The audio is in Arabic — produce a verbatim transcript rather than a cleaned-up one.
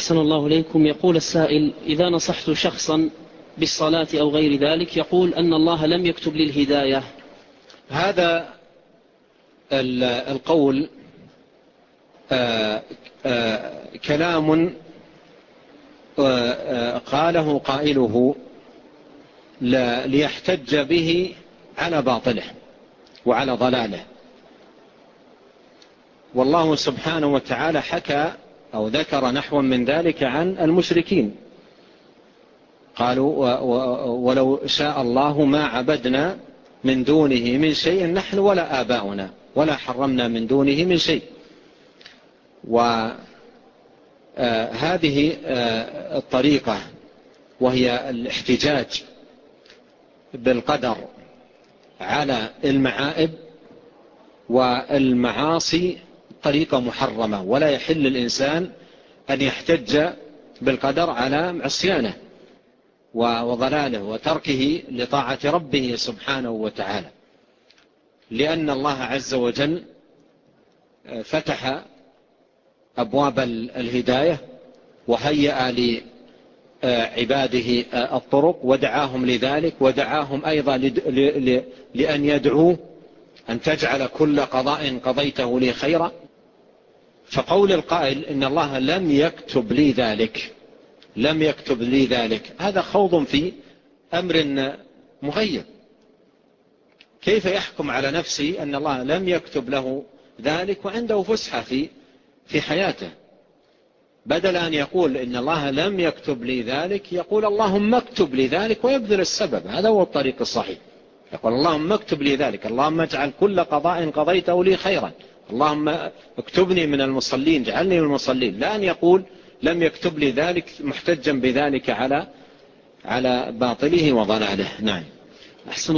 أحسن الله إليكم. يقول السائل: إذا نصحت شخصا بالصلاة أو غير ذلك يقول أن الله لم يكتب لي الهداية. هذا القول آآ آآ كلام قاله قائله ليحتج به على باطله وعلى ضلاله. والله سبحانه وتعالى حكى أو ذكر نحو من ذلك عن المشركين، قالوا: ولو شاء الله ما عبدنا من دونه من شيء نحن ولا آباؤنا ولا حرمنا من دونه من شيء. وهذه الطريقة وهي الاحتجاج بالقدر على المعائب والمعاصي طريقة محرمة، ولا يحل الإنسان أن يحتج بالقدر على عصيانه وضلاله وتركه لطاعة ربه سبحانه وتعالى، لأن الله عز وجل فتح أبواب الهداية وهيأ لعباده الطرق ودعاهم لذلك، ودعاهم أيضا لأن يدعوه أن تجعل كل قضاء قضيته لي خيرا. فقول القائل إن الله لم يكتب لي ذلك لم يكتب لي ذلك هذا خوض في أمر مغيب. كيف يحكم على نفسه أن الله لم يكتب له ذلك وعنده فسحة في في حياته؟ بدل أن يقول إن الله لم يكتب لي ذلك يقول: اللهم اكتب لي ذلك، ويبذل السبب. هذا هو الطريق الصحيح. يقول: اللهم اكتب لي ذلك، اللهم اجعل كل قضاء قضيته لي خيرا، اللهم اكتبني من المصلين، اجعلني من المصلين. لا أن يقول لم يكتب لي ذلك محتجا بذلك على على باطله وضلاله. نعم. أحسن